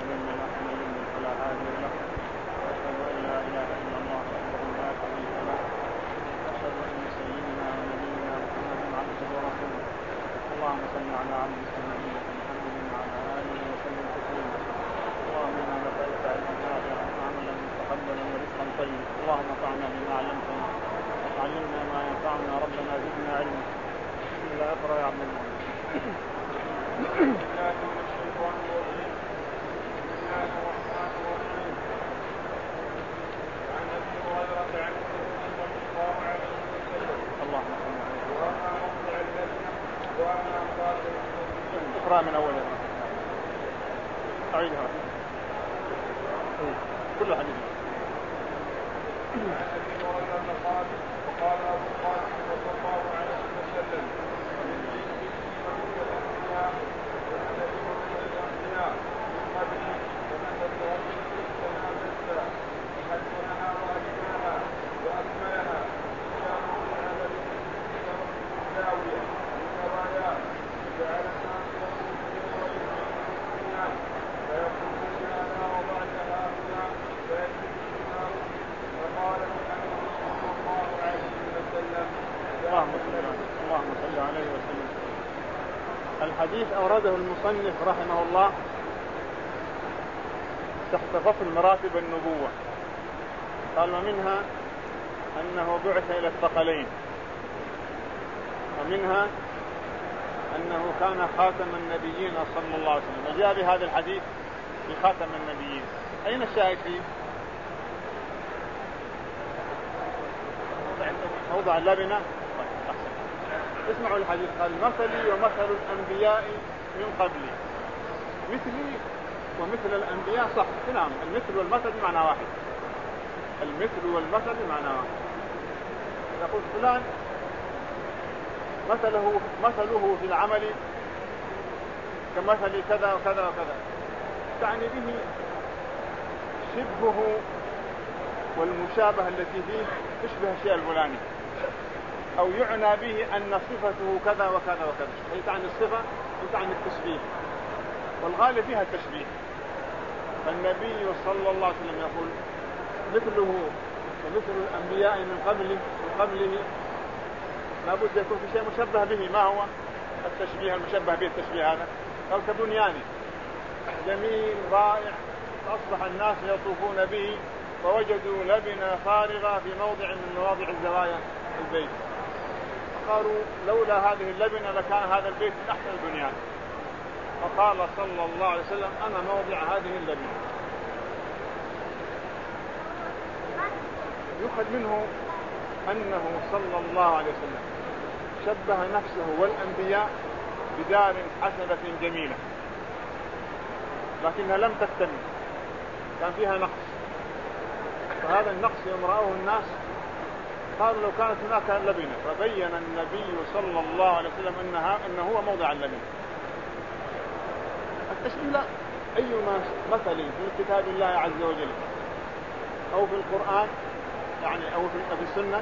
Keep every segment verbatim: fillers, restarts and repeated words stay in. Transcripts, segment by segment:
يضلل له ومن يضلل فلا هادي له وأشهد أن لا إله إلا الله وحده لا شريك له وأشهد أن سيدنا ونبينا محمدا عبده ورسوله اللهم صل على عبدك ونبيك محمد وعلى آله وسلم تسليما اللهم إنا نسألك علما نافعا وعملا متقبلا ورزقا طيبا اللهم انفعنا بما علمتنا وعلمنا ما ينفعنا ربنا زدنا علما. بسم الله اقرأ يا عبد الله. بسم الله الرحمن الرحيم. بسم الله الرحمن الرحيم. عن ابي هريره عن النبي صلى الله عليه وسلم اللهم صل عليه واما موضع اللبنه واما قاتل المسلمين. اقرأ من اول اعيدها كل حديث. عن ابي هريره قال وقال ابو القاسم صلى الله عليه وسلم اللهم صل عليه وسلم. الحديث أورده المصنف رحمه الله تحت فصل مراتب النبوة. قال ومنها أنه بعث إلى الثقلين، ومنها أنه كان خاتم النبيين صلى الله عليه وسلم، وجاء بهذا الحديث بخاتم النبيين. أين الشاهد فيه؟ موضع اللبنة. اسمعوا الحديث. قال مثلي ومثل الأنبياء من قبلي. مثلي ومثل الأنبياء صح، نعم، المثل والمثل بمعنى واحد. المثل والمثل بمعنى واحد. يقول فلان مثله مثله في العمل كمثل كذا وكذا وكذا، تعني به شبهه والمشابهة التي فيه تشبه الشيء الفلاني، أو يعنى به أن صفته كذا وكذا وكذا. هي تعني الصفة وتعني التشبيه، والغالب فيها التشبيه. فالنبي صلى الله عليه وسلم يقول مثله ومثل الأنبياء من قبله من قبله لابد يكون في شيء مشبه به. ما هو التشبيه المشبه به؟ التشبيه هذا قال كبنيان جميل رائع أصبح الناس يطوفون به فوجدوا لبنة فارغة في موضع من مواضع الزوايا البيت، قالوا لولا هذه اللبنة لكان هذا البيت من أحسن البنيان. فقال صلى الله عليه وسلم أنا موضع هذه اللبنة. يؤخذ منه أنه صلى الله عليه وسلم شبه نفسه والأنبياء بدار حسنة جميلة، لكنها لم تكتمل، كان فيها نقص. فهذا النقص يوم رأوه الناس قالوا لو كانت هناك لبنة، فبين النبي صلى الله عليه وسلم أنها أنه هو موضع اللبنة. التشبيه لا أي مثل في كتاب الله عز وجل أو في القرآن يعني أو في السنة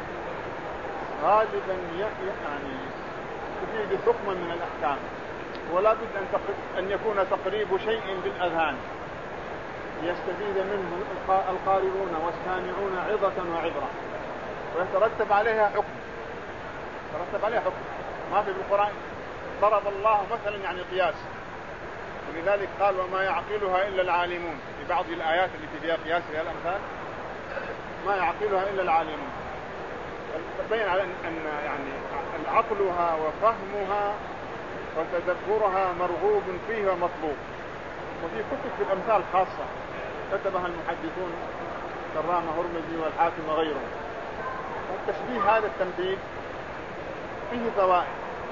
غالبا يعني تفيد حكما من الأحكام، ولا بد أن أن يكون تقريب شيء بالأذهان يستفيد منه القارئون والسامعون عظة وعبرة، ويترتب عليها حكم. يترتب عليها حكم. ما في بالقرآن ضرب الله مثلا يعني قياس، ولذلك قال وما يعقلها إلا العالمون. في بعض الآيات التي فيها قياس فيها الأمثال ما يعقلها إلا العالمون. تبين على أن يعني عقلها وفهمها وتدبرها مرغوب فيه ومطلوب. وفي كتب في الأمثال خاصة كتبها المحدثون كرام هرمزي والحاكم وغيرهم. والتشبيه هذا التمثيل فيه فوائد.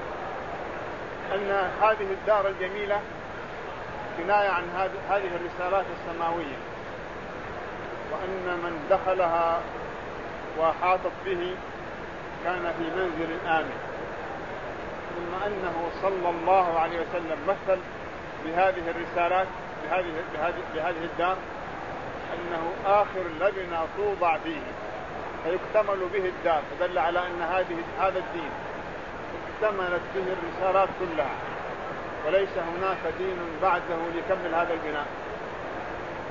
أن هذه الدار الجميلة كناية عن هذه الرسالات السماوية، وأن من دخلها وحاطت به كان في منزل آمن. ثم أنه صلى الله عليه وسلم مثل بهذه الرسالات بهذه, بهذه, بهذه الدار أنه آخر لبنة توضع فيه فيكتمل به الدار، فدل على أن هذه هذا الدين اكتملت به الرسالات كلها، وليس هناك دين بعده ليكمل هذا البناء.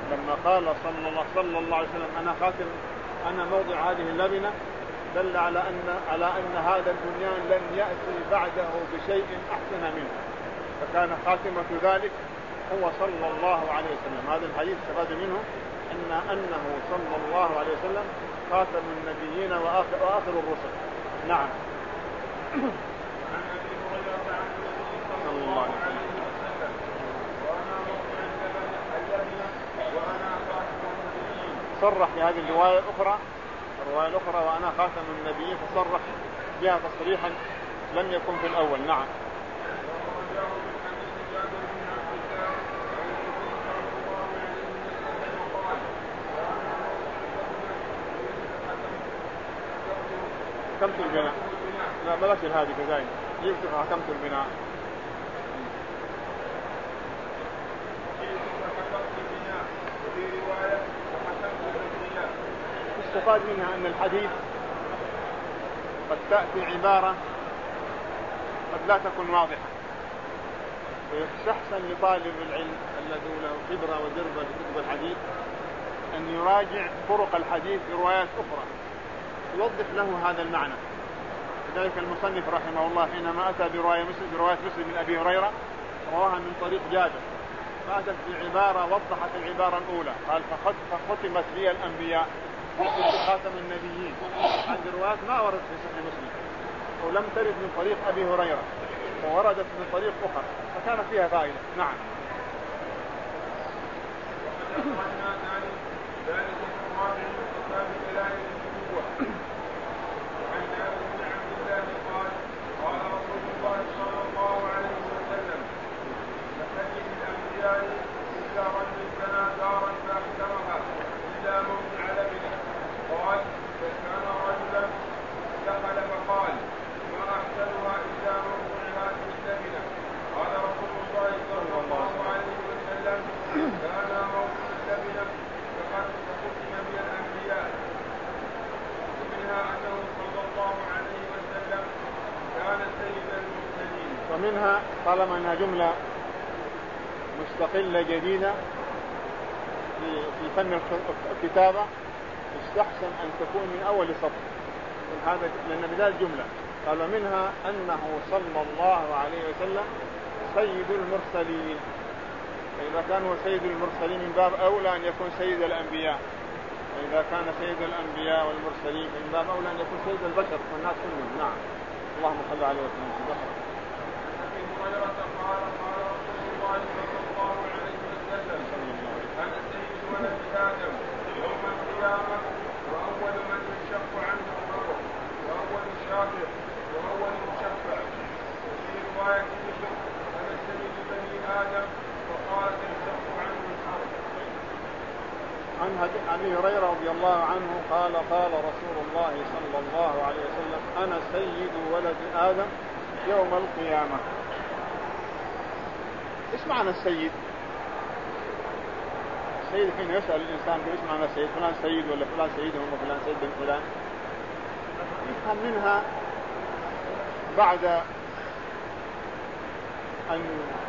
لما قال صلى الله, صلى الله عليه وسلم أنا خاتم أنا موضع هذه اللبنة دل على أن, على أن هذا البنيان لن يأتي بعده بشيء أحسن منه، فكان خاتمة ذلك هو صلى الله عليه وسلم. هذا الحديث استفاد منه أن أنه صلى الله عليه وسلم خاتم النبيين وآخر, وآخر الرسل. نعم. صلى الله عليه وسلم صرح في هذه الرواية الأخرى الرواية الأخرى وأنا خاتم النبيين، فصرح بها تصريحا لم يكن في الأول. نعم. حكمت البناء، لا بلاش هذه كذلك يفتح حكمت البناء. استفاد منها أن الحديث قد تأتي عبارة قد لا تكون واضحة، ويستحسن لطالب العلم الذي له خبرة وجربة بكتب الحديث أن يراجع طرق الحديث بروايات أخرى يوضح له هذا المعنى. لذلك المصنف رحمه الله حينما أتى برواية مسلم برواية مسلم من أبي هريرة رواها من طريق جابر، فأتت بعبارة وضحت العبارة الأولى، قال فختمت لي الأنبياء خاتم النبيين. هذه الروايات ما وردت في صحيح مسلم ولم ترد من طريق أبي هريرة ووردت من طريق أخرى، فكان فيها فائدة. نعم. ومنها طالما أنها جملة مستقلة جديدة في في فن الكتابة يستحسن أن تكون من أول سطر هذا، لأن بداية الجملة قال منها أنه صلى الله عليه وسلم سيد المرسلين، فإذا كان هو سيد المرسلين من باب أولى أن يكون سيد الأنبياء، وإذا كان سيد الأنبياء والمرسلين من باب أولى أن يكون سيد البشر والناس كلهم. نعم. اللهم صل عليه وسلم. قال قال رسول الله صلى الله عليه وسلم أنا سيد ولد آدم يوم القيامة وأول من يشق عنه الروح وأول شافع وأول مشفع. وفي رواية مسلم أنا سيد بني آدم وقالت يشق عنه الأرض. عن أبي هريرة رضي الله عنه قال قال رسول الله صلى الله عليه وسلم أنا سيد ولد آدم يوم القيامة. إيش معنى السيد؟ السيد حين يسأل الإنسان إيش معنى السيد، فلان سيد ولا فلان سيدهم وفلان سيد بن فلان، يفهم منها بعد أن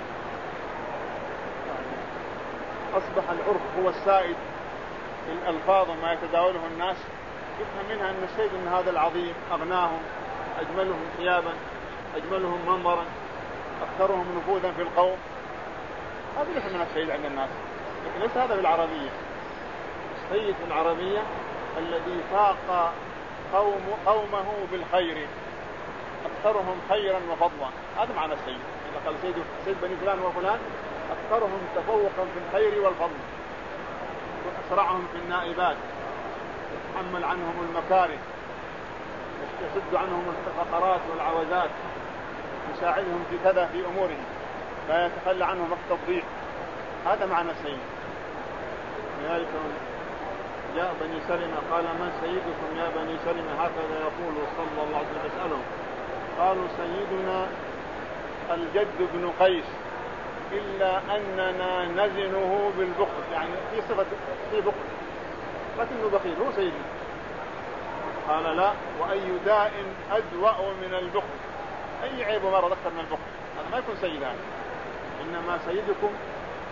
أصبح العرف هو السائد في الألفاظ وما يتداوله الناس، يفهم منها أن السيد من هذا العظيم أغناهم أجملهم ثيابا أجملهم منظرا أكثرهم نفوذا في القوم، هذا يفهم من السيد عند الناس. لكن ليس هذا بالعربية. السيد في العربية الذي فاق قوم قومه بالخير أكثرهم خيرا وفضلا، هذا معنى السيد. إذا قال سيد سيد بني فلان وفلان أكثرهم تفوقا في الخير والفضل وأسرعهم في النائبات، يتحمل عنهم المكاره، يسد عنهم الفقرات والعوزات، يساعدهم في كذا في أمورهم، لا يتخلى عنهم وقت الضيق. هذا معنى السيد. لذلك جاء بني سلمة قال من سيدكم يا بني سلمة، هكذا يقول صلى الله عليه وسلم يسألهم، قالوا سيدنا الجد بن قيس إلا أننا نزنه بالبخل، يعني في صفة في بخل لكنه بخيل، هو سيدنا. قال لا، وأي داء أدوأ من البخل، أي عيب ومرض أكثر من البخل، هذا ما يكون سيد. هذا إنما سيدكم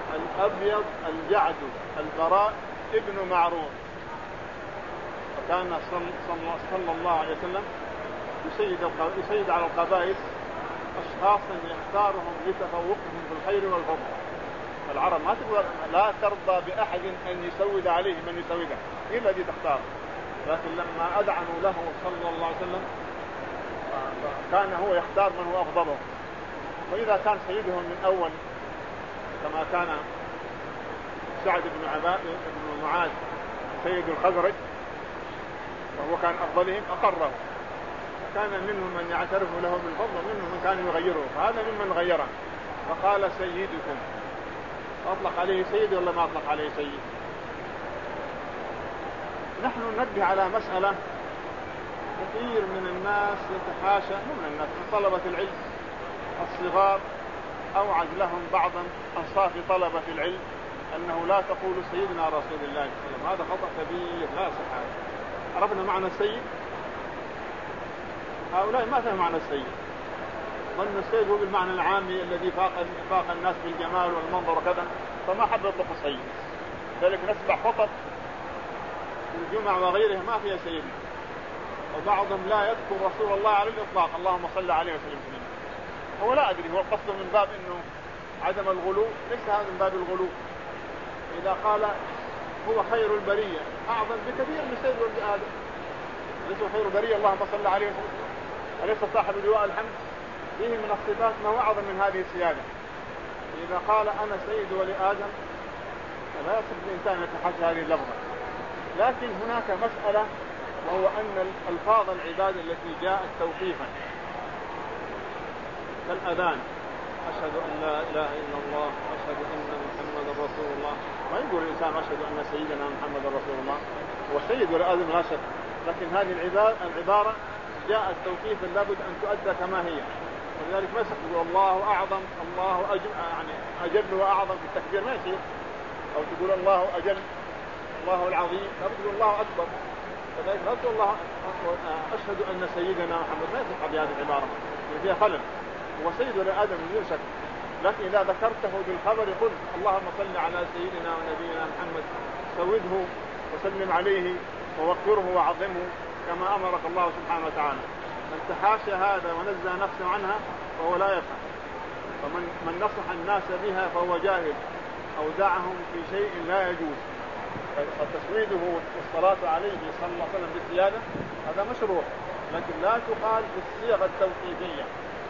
الأبيض الجعد البراء ابن معرور. وكان صلى الله عليه وسلم يسيد, يسيد على القبائل أشخاصا يختارهم لتفوقهم في الخير والفضل. العرب ما تقول لا ترضى بأحد أن يسود عليه من يسوده، هي الذي تختار. لكن لما أذعنوا له صلى الله عليه وسلم كان هو يختار من هو أفضله. وإذا كان سيدهم من أول كما كان سعد بن عباد بن معاذ سيد الخزرج وهو كان أفضلهم أقره. كان منهم من يعترف له بالفضل ومنهم من كان يغيره، فهذا ممن غيره فقال سيدكم. أطلق عليه سيد ولا ما أطلق عليه سيد؟ نحن ننبه على مسألة كثير من الناس يتحاشى، مو من الناس، من طلبة العلم الصغار أوعد لهم بعضا أنصاف طلبة العلم أنه لا تقول سيدنا رسول الله صلى الله عليه وسلم، هذا خطأ كبير لا صح. عرفنا معنى السيد؟ هؤلاء ما فهم معنى السيد، ظن السيد هو بالمعنى العامي الذي فاق, فاق الناس بالجمال والمنظر وكذا، فما حب يطلق السيد. ذلك نسبع خطب في الجمع وغيرها ما فيها سيدنا، وبعضهم لا يذكر رسول الله على الإطلاق اللهم صل عليه وسلم. هو لا أدري هو القصد من باب إنه عدم الغلو، ليس هذا من باب الغلو. إذا قال هو خير البرية أعظم بكثير من سيد ولد آدم، ليس خير البرية اللهم صل عليه وسلم، أليس صاحب لواء الحمد؟ فيه من الصفات ما هو أعظم من هذه السيادة. إذا قال أنا سيد ولد آدم فلا يصح الإنسان يتحدث هذه اللفظة. لكن هناك مسألة، وهو أن الألفاظ العبادة التي جاءت توقيفا كالأذان أشهد أن لا إله إلا الله أشهد أن محمد رسول الله، ما يقول الإنسان أشهد أن سيدنا محمد رسول الله، هو سيد ولا آدم لا شك، لكن هذه العبارة جاءت توقيفا لابد أن تؤدى كما هي. ولذلك ما يقول الله أعظم الله أجل, يعني أجل وأعظم في التكبير ما يصير، أو تقول الله أجل الله العظيم، لا تقول الله أكبر. فذلك لا تقول الله أشهد أن سيدنا محمد، ما يصح بهذه العبارة فيها خلل. هو سيد ولا آدم بدون شك، لكن إذا ذكرته بالخبر قل اللهم صل على سيدنا ونبينا محمد سوده وسلم عليه ووقره وعظمه كما أمرك الله سبحانه وتعالى. من تحاشى هذا ونزه نفسه عنها فهو لا يفهم، ومن من نصح الناس بها فهو جاهل أو دعهم في شيء لا يجوز. فتسويده والصلاة عليه صلى الله عليه وسلم بالزيادة هذا مشروع، لكن لا تقال بالصيغة التوقيفية.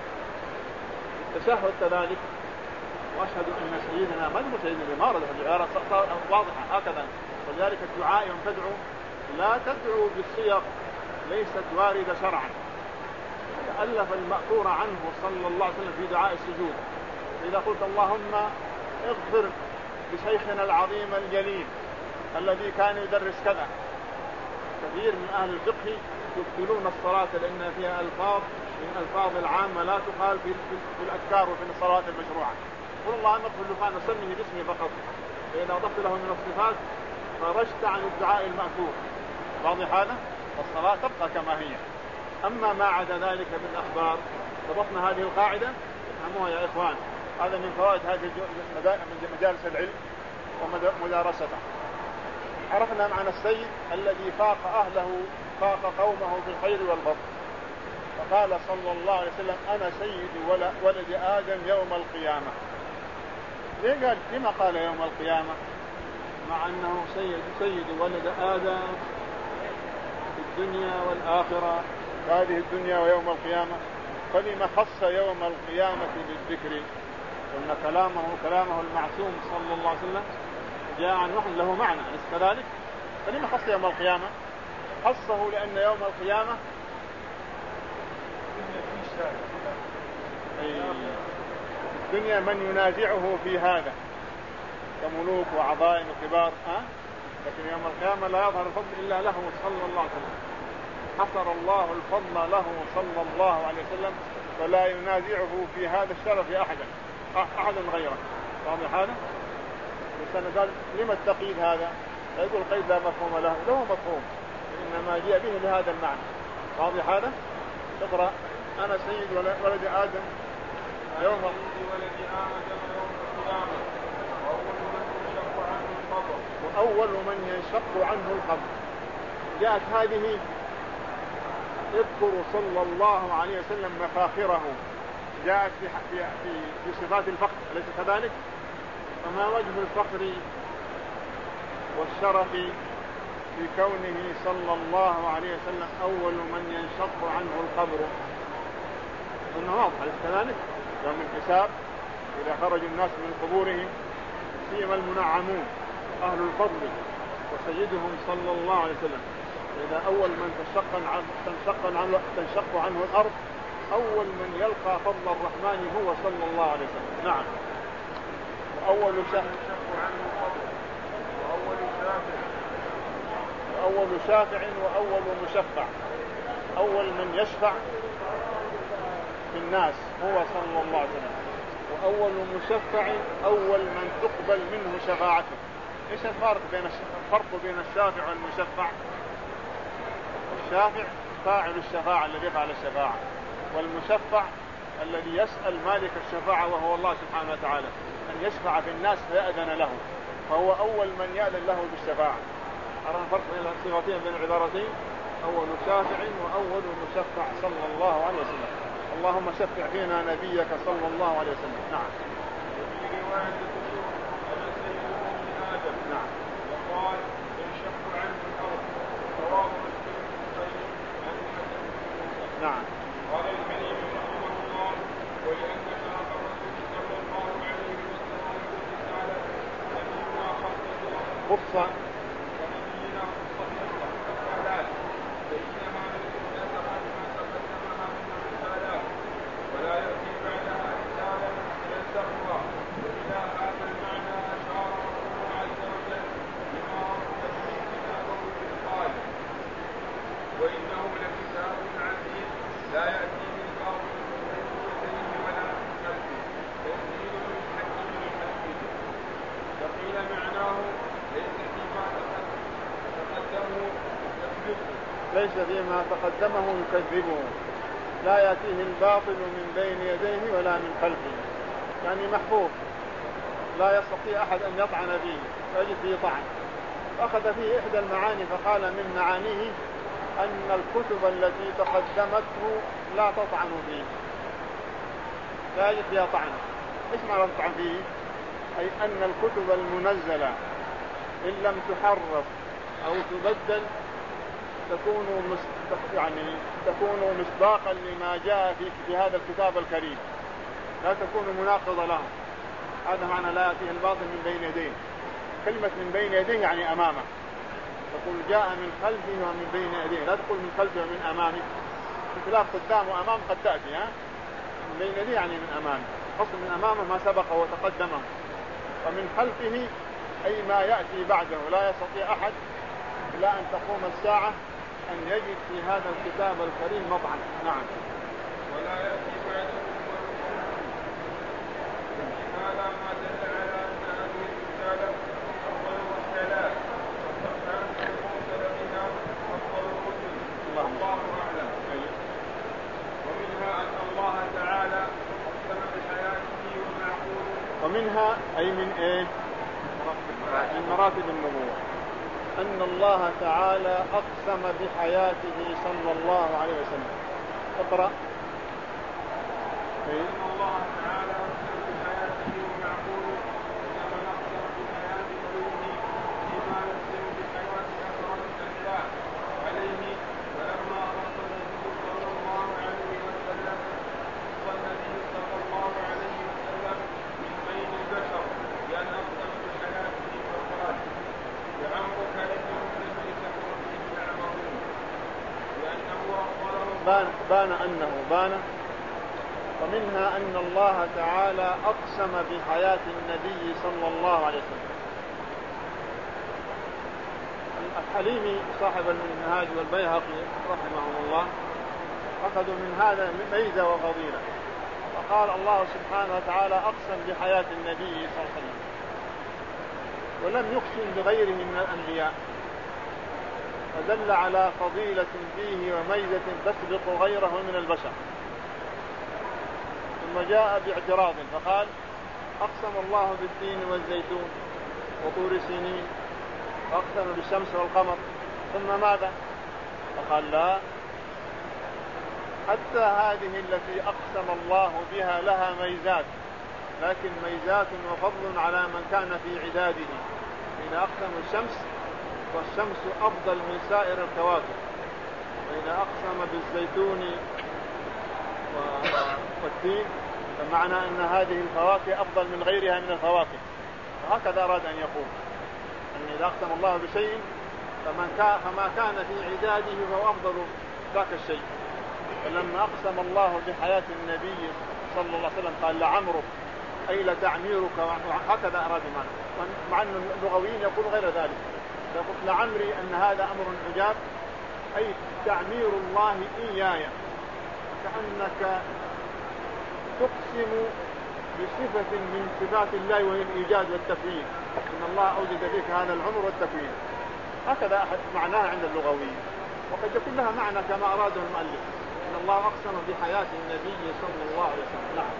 التشهد كذلك، وأشهد أن سيدنا ما نقول سيدنا ما رد العبارة واضحة هكذا. ولذلك الدعاء يوم تدعو لا تدعو بالصيغ ليست واردة شرعا. تألف المأثور عنه صلى الله عليه وسلم في دعاء السجود، إذا قلت اللهم اغفر لشيخنا العظيم الجليل الذي كان يدرس كذا. كثير من أهل الفقه يبطلون الصلاة لأن فيها ألفاظ من ألفاظ العامة لا تقال في, في الأذكار وفي الصلاة المشروعة. قل اللهم اغفر لفلان وسمه باسمه فقط، فإذا أضفت له من الصفات فرجت عن الدعاء المأثور. واضح هذا؟ الصلاة تبقى كما هي. أما ما عدا ذلك من الأخبار ضبطنا هذه القاعدة افهموها يا إخوان. هذا من فوائد هذه مجالس العلم ومدارسته. عرفنا معنى السيد الذي فاق أهله فاق قومه في الخير والفضل. فقال صلى الله عليه وسلم أنا سيد ولد آدم يوم القيامة. ليه قال لما قال يوم القيامة مع أنه سيد سيد ولد آدم في الدنيا والآخرة، هذه الدنيا ويوم القيامة؟ فلما خص يوم القيامة بالذكر؟ وأن كلامه كلامه المعصوم صلى الله عليه وسلم جاء عن وحي له معنى، أليس كذلك؟ فلما خص يوم القيامة؟ خصه لأن يوم القيامة الدنيا من ينازعه في هذا كملوك وعظائم وكبار، أه؟ لكن يوم القيامة لا يظهر الفضل إلا له صلى الله عليه وسلم. حصر الله الفضل له صلى الله عليه وسلم ولا ينازعه في هذا الشرف أحدا أحد غيره. واضح هذا؟ الإنسان قال لما التقييد هذا؟ لا يقول قيد لا مفهوم له، له مفهوم، إنما جاء به لهذا المعنى. واضح هذا؟ تقرأ أنا سيد ولد آدم يوم ولد آدم يوم القيامة وهو أول من ينشق عنه القبر. جاءت هذه يذكر صلى الله عليه وسلم مفاخره، جاءت في, في, في صفات الفخر، أليس كذلك؟ فما وجه الفخر والشرف في كونه صلى الله عليه وسلم أول من ينشق عنه القبر؟ إنه واضح، أليس كذلك؟ يوم الحساب إذا خرج الناس من قبورهم، سيما المنعمون أهل الفضل وسيدهم صلى الله عليه وسلم، إذا أول من تنشق عنه, تنشق عنه, تنشق عنه الأرض، أول من يلقى فضل الرحمن هو صلى الله عليه وسلم. نعم. وأول شافع عنه القبر وأول شافع وأول شافع وأول مشفع. أول من يشفع في الناس هو صلى الله عليه وسلم، وأول مشفع أول من تقبل منه شفاعته. إيش الفرق بين الفرق بين الشافع والمشفع؟ الشافع فاعل الشفاعة الذي يفعل الشفاعة، والمشفع الذي يسأل مالك الشفاعة وهو الله سبحانه وتعالى أن يشفع في الناس فيأذن له، فهو أول من يأذن له بالشفاعة. أرى الفرق بين الصيغتين بين العبارتين، أول شافع وأول مشفع صلى الله عليه وسلم. اللهم شفع فينا نبيك صلى الله عليه وسلم. نعم. نعم. وقال ينشق عنه الأرض رواه مسلم عن نعم. قال الحليم رحمه الله ولأن شرف الرسول صلى الله عليه وسلم رسالة نبينا خصص ونبينا خصص الرسالات فإنها نسبت ما تقدمها من الرسالات ولا يأتي بعدها رسالة ينسخها. وإلى هذا المعنى أشار ربنا عز وجل بما رتب به كتابه بالقال وإنه لكتاب عزيز لا يأتي من باطل من بين يديه ولا من خلفه تنزيل من حكيم حكيم. فقيل معناه ليس فيما تقدمه يكذبه ليس فيما تقدمه يكذبه، لا يأتيه الباطل من بين يديه ولا من خلفه، يعني محفوظ لا يستطيع أحد أن يطعن فيه فيجد فيه طعن. فأخذ فيه إحدى المعاني فقال من معانيه أن الكتب التي تقدمته لا تطعن فيه، لا يجد فيها طعن. إيش معنى تطعن فيه؟ أي أن الكتب المنزلة إن لم تحرف أو تبدل تكون يعني تكون مصداقا لما جاء في هذا الكتاب الكريم، لا تكون مناقضة له. هذا معنى لا يأتيه الباطل من بين يديه. كلمة من بين يديه يعني أمامه، تقول جاء من خلفه ومن بين يديه، لا تقول من خلفه ومن أمامه. بخلاف قدام وأمام قد تأتي، ها؟ من بين يديه يعني من أمامه، أصل من أمامه ما سبقه وتقدمه، ومن خلفه أي ما يأتي بعده. لا يستطيع أحد إلى أن تقوم الساعة أن يجد في هذا الكتاب الكريم مطعن. نعم. ولا يأتي بعده هذا ما دل على أن هذه الرسالة أفضل الرسالات وكانت المرسل بها أفضل الرسل. الله أعلم. ومنها أن الله تعالى أقسم بحياته ومعقوله. ومنها أي من إيه؟ من مراتب النبوة أن الله تعالى أقسم بحياته صلى الله عليه وسلم. اقرأ. أن الله تعالى أقسم بحياته ومعقوله كما أقسم بحياة نبيه فيما يقسم بحياة أفراد الأحياء عليه. فلما خص النبي صلى الله عليه وسلم خص النبي صلى الله عليه وسلم من بين البشر بأن أقسم بحياته فقال لعمرك إنهم لفي سكرتهم يعمهون لأنه أخبرهم بان, بان أنه بان. ومنها أن الله تعالى أقسم بحياة النبي صلى الله عليه وسلم. الحليمي صاحب المنهاج والبيهقي رحمهم الله أخذوا من هذا ميزة وفضيلة، فقال الله سبحانه وتعالى أقسم بحياة النبي صلى الله عليه وسلم ولم يقسم بغيره من الأنبياء، فدل على فضيلة فيه وميزة تسبق غيره من البشر. ثم جاء باعتراض فقال أقسم الله بالتين والزيتون وطور سينين وأقسم بالشمس والقمر ثم ماذا؟ فقال لا، حتى هذه التي أقسم الله بها لها ميزات، لكن ميزات وفضل على من كان في عداده. إذا أقسم الشمس والشمس أفضل من سائر الكواكب، وإذا أقسم بالزيتون والتين فمعنى أن هذه الفواكه أفضل من غيرها من الفواكه. وهكذا أراد أن يقول أن إذا أقسم الله بشيء فمن كان فما كان في عداده فهو أفضل ذاك الشيء. فلما أقسم الله بحياة النبي صلى الله عليه وسلم قال لعمرك أي لتعميرك، هكذا أراد معنا، مع أن اللغويين يقول غير ذلك، يقول لعمري أن هذا أمر عجاب، أي تعمير الله إياي، كأنك تقسم بصفة من صفات الله وهي الإيجاد والتكوين، إن الله أوجد فيك هذا العمر والتكوين. هكذا أحد معناها عند اللغويين، وقد يكون لها معنى كما أراده المؤلف إن الله أقسم بحياة النبي صلى الله عليه وسلم. نعم.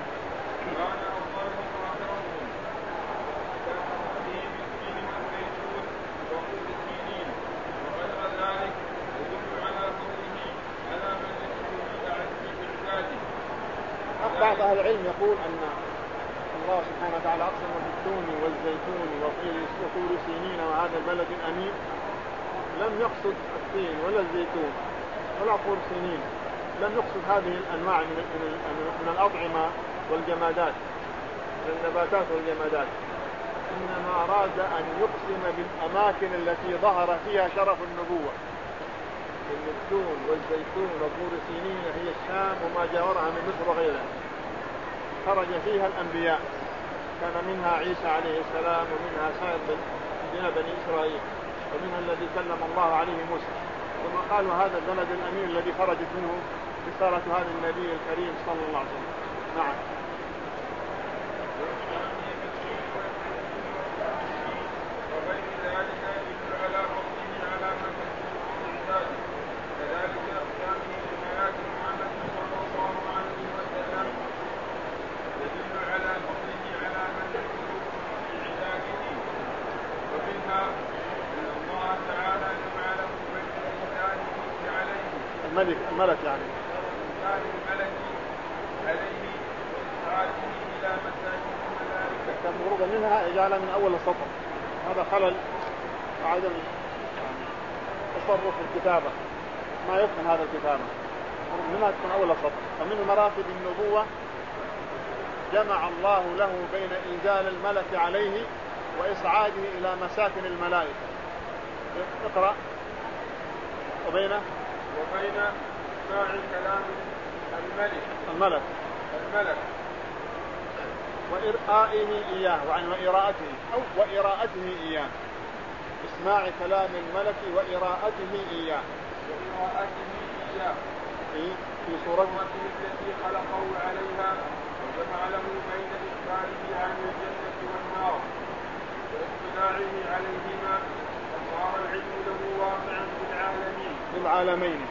بعض أهل العلم يقول أن الله سبحانه وتعالى أقسم بالتون والزيتون وطور سينين وهذا البلد الأمين، لم يقصد التين ولا الزيتون ولا طور سينين، لم يقصد هذه الأنواع من الأطعمة والجمادات، من النباتات والجمادات، إنما أراد أن يقسم بالأماكن التي ظهر فيها شرف النبوة. التون والزيتون وطور سينين هي الشام وما جاورها من مصر وغيرها، خرج فيها الأنبياء، كان منها عيسى عليه السلام، ومنها سائر بني إسرائيل، ومنها الذي كلم الله عليه موسى. ثم قالوا هذا البلد الأمين الذي خرجت منه رسالة هذا النبي الكريم صلى الله عليه وسلم. نعم. الملك الملك يعني الملك عليه وإسعاده إلى مساجد الملائكة. كان مفروض منها إجالة من أول السطر، هذا خلل وعدم تصرف الكتابة، ما يفهم هذا الكتابة منها تكون أول السطر. فمن مراتب النبوة جمع الله له بين إنزال الملك عليه وإسعاده إلى مساكن الملائكة. اقرأ. وبينه وبين سماع كلام الملك الملك الملك وإرآئه إياه، وعن وإراءته أو وإراءته إياه، اسماع كلام الملك وإراءته إياه وإراءته إياه في في صورته التي خلقه عليها، وجمع له بين إخباره عن الجنة والنار واطلاعه عليهما، فصار العلم له واقعا في العالمين في العالمين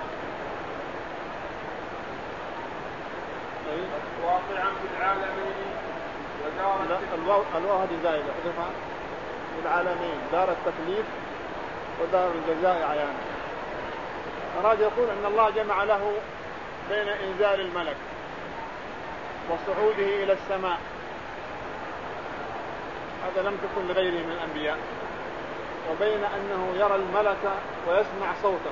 واقعا في العالمين ودار الواو هذه زائدة حذفها في العالمين، دار التكليف ودار الجزاء عيانا. أراد يقول أن الله جمع له بين إنزال الملك وصعوده إلى السماء، هذا لم تكن لغيره من الأنبياء، وبين أنه يرى الملك ويسمع صوته.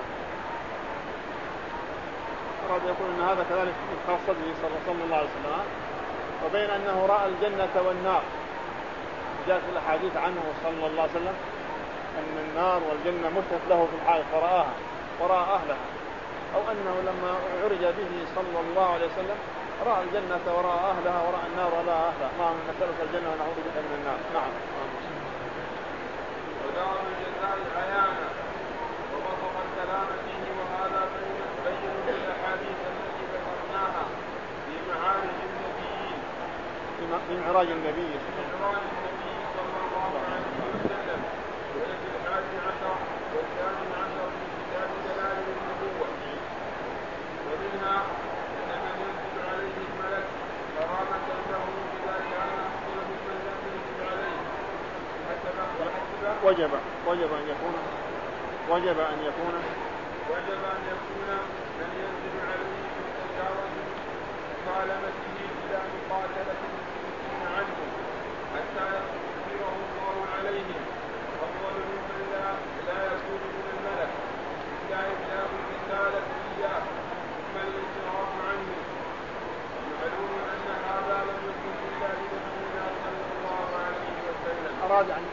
أراد يقول أن هذا كذلك من خاصته صلى الله عليه وسلم. وبين أنه رأى الجنة والنار، جاءت الأحاديث عنه صلى الله عليه وسلم أن النار والجنة مثلت له في الحال فرآها ورأى أهلها، أو أنه لما عرج به صلى الله عليه وسلم رأى الجنة ورأى أهلها ورأى النار ولا أهلها، ما من نسألك الجنة ونعوذ بك من النار. نعم. ودار الجزاء عيانا وبسط الكلام فيه، وهذا بين الأحاديث التي ذكرناها في معارج النبيين في معراج النبي معراج النبي صلى الله عليه وسلم، وهي في الحادي عشر والثامن عشر في كتاب دلائل النبوة. ومنها أن من ينزل عليه الملك كرامة له إذا كان أفضل ممن لم ينزل عليه، حسب وجب وجب أن يكون وجب أن يكون وجب أن يكون من ينزل عليه بالتجارة مكالمته إلى مقاتلة المشركين عنه حتى يغفره الله عليهم أفضل ممن لا, لا يكون من الملك إلا إبلاغ الرسالة إياه ثم الانصراف عنه. ومعلوم أن هذا لم يكن إلا لنبينا صلى الله عليه وسلم. أراد أن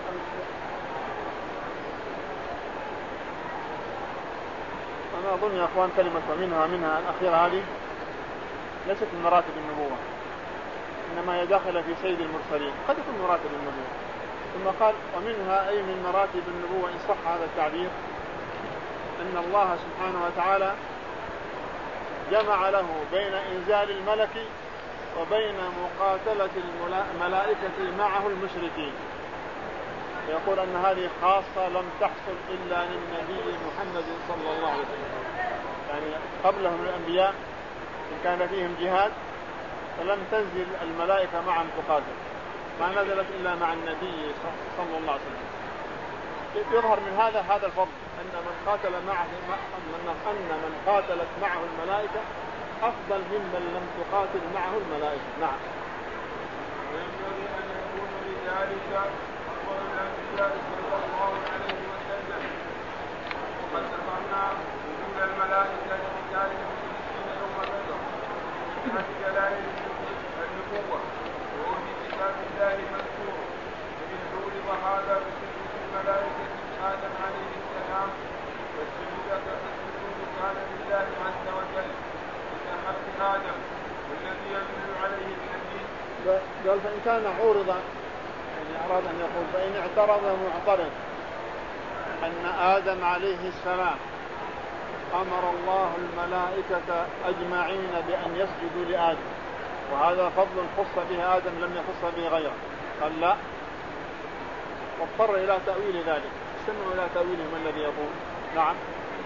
أنا أظن يا أخوان كلمة ومنها منها الأخيرة هذه ليست من مراتب النبوة، إنما هي داخلة في سيد المرسلين، قد يكون مراتب النبوة. ثم قال ومنها أي من مراتب النبوة إن صح هذا التعبير أن الله سبحانه وتعالى جمع له بين إنزال الملك وبين مقاتلة الملائكة معه المشركين. يقول أن هذه خاصة لم تحصل إلا للنبي محمد صلى الله عليه وسلم، يعني قبلهم الأنبياء إن كان فيهم جهاد فلم تنزل الملائكة معهم تقاتل، ما نزلت إلا مع النبي صلى الله عليه وسلم. يظهر من هذا هذا الفضل أن من قاتل معه أن من قاتلت معه الملائكة أفضل ممن لم تقاتل معه الملائكة. نعم. وينبغي أن يكون لذلك أفضل الأنبياء صلى الله عليه وسلم. وقد ذكرنا وجود الملائكة لرجال المشركين يوم بدر من هذه دلائل النبوة، وهو في كتاب الله مذكور. وإن عورض هذا بسجود الملائكة آدم عليه السلام فالسجود كان لله عز وجل بحق آدم والذي ينزل عليه النبي. قال فإن كان عورضا، يعني أراد أن يقول فإن اعترض معترض أن آدم عليه السلام أمر الله الملائكة أجمعين بأن يسجدوا لآدم وهذا فضل خص به آدم لم يخص به غيره، قال لا، واضطر إلى تأويل ذلك. استمعوا إلى تأويله ما الذي يقول. نعم.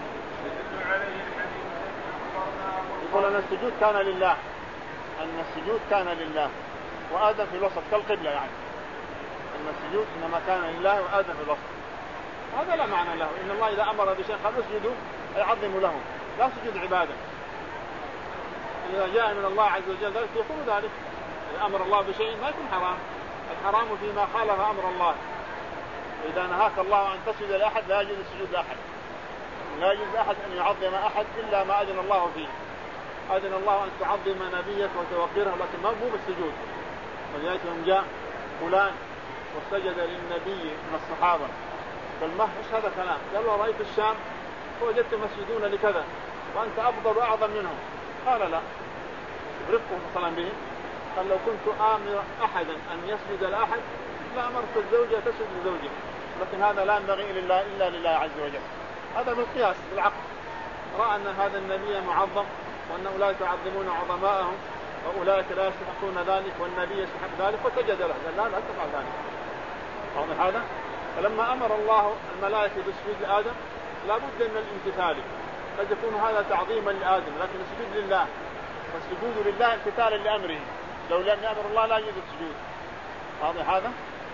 يقول أن السجود كان لله، أن السجود كان لله وآدم في الوسط كالقبلة، يعني أن السجود إنما كان لله وآدم في الوسط. هذا لا معنى له. إن الله إذا أمر بشيء قال اسجدوا يعظم له، لا سجود عبادة. إذا جاء من الله عز وجل ذلك يكون ذلك. إذا أمر الله بشيء ما يكون حرام، الحرام فيما خالف أمر الله. إذا نهاك الله أن تسجد لأحد لا يجوز السجود لأحد، لا يجوز أحد أن يعظم أحد إلا ما أذن الله فيه. أذن الله أن تعظم نبيك وتوقره، لكن ما هو بالسجود. ولذلك يوم جاء فلان وسجد للنبي من الصحابة قال ما إيش هذا كلام؟ قال له رأيت الشام ووجدت مسجدون لكذا وأنت أفضل وأعظم منهم. قال لا، رفقه صلى الله عليه وسلم. قال لو كنت آمر أحدا أن يسجد لأحد لأمرت الزوجة تسجد لزوجها، لكن هذا لا ينبغي إلا, إلا لله عز وجل. هذا بالقياس بالعقل، رأى أن هذا النبي معظم وأن أولئك يعظمون عظماءهم وأولئك لا يستحقون ذلك والنبي يستحق ذلك وسجد له. قال لا لا تفعل ذلك. واضح هذا؟ فلما أمر الله الملائكة بالسجود لآدم لا بد من الامتثال. قد يكون هذا تعظيما لآدم لكن السجود لله، فالسجود لله امتثالا لأمره. لو لم يأمر الله لا يوجد السجود. واضح هذا؟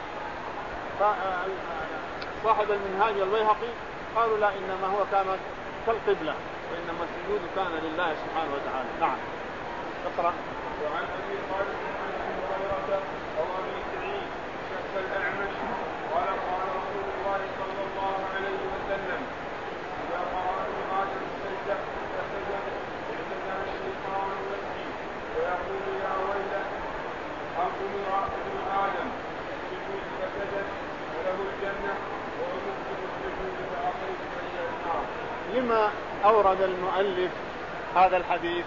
صاحب المنهاج والبيهقي قالوا لا، إنما هو كان كالقبلة وإنما السجود كان لله سبحانه وتعالى. نعم. اقرأ. وعن أبي خالد عن أبي هريرة أو أبي سعيد شك الأعمش قال قال رسول الله صلى الله عليه وسلم إذا قرأ آدم السجدة فسجد اعتزل الشيطان يبكي ويقول يا ويله أنقم ابن آدم السجود فسجد وله الجنة وأمرت بالسجود فأخرج إلى النار. لما أورد المؤلف هذا الحديث؟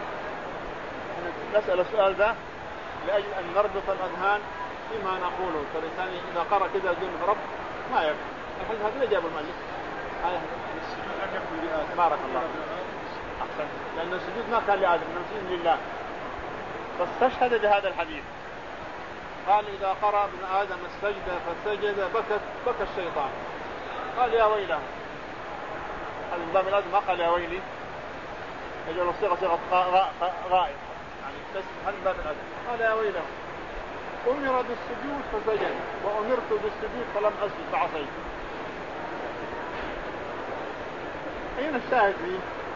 نسأل السؤال ذا لأجل أن نربط الأذهان فيما نقوله. فالإنسان إذا قرأ كذا دون رب ما يكفي. الحديث هذا اللي جاب المؤلف السجود أن يكون لآدم. بارك الله أحسن، لأن السجود ما كان لآدم، إنما السجود لله. فاستشهد بهذا الحديث قال إذا قرأ ابن آدم السجدة فسجد بكت بكى الشيطان. قال يا ويله. هذا من باب الأدب، ما قال يا ويلي، يجعل صيغة صيغة غائب، يعني هذا من باب الأدب. قال يا ويله أمر بالسجود فسجد وأمرت بالسجود فلم أسجد فعصيت. أين الشاهد فيه؟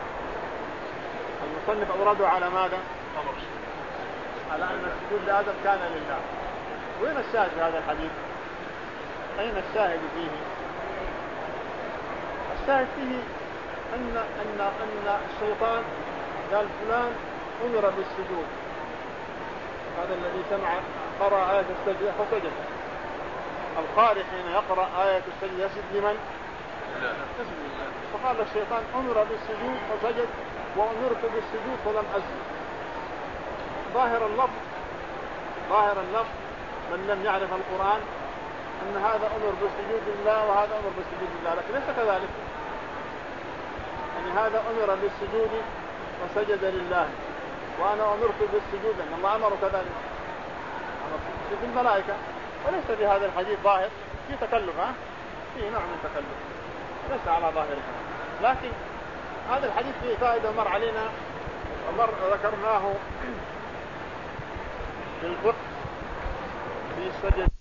المصنف أورده على ماذا؟ على أن السجود لآدم كان لله. وين الشاهد في هذا الحديث؟ أين الشاهد فيه؟ الشاهد فيه أن أن أن الشيطان قال فلان أمر بالسجود، هذا الذي سمع قرأ آية السجدة فسجد. القارئ حين يقرأ آية السجدة يسجد لمن؟ يسجد لله. فقال الشيطان أمر بالسجود فسجد وأمرت بالسجود فلم أسجد. ظاهر اللفظ ظاهر اللفظ من لم يعرف القرآن أن هذا أمر بالسجود لله وهذا أمر بالسجود لله، لكن ليس كذلك. يعني هذا أمر بالسجود فسجد لله، وأنا أمرت بالسجود لأن الله أمر كذلك في الملائكة، وليس في هذا الحديث ظاهر في تكلف، ها فيه نوع من تكلف ليس على ظاهره. لكن هذا الحديث فيه فائدة مر علينا ومر ذكرناه في الفقه في السجد.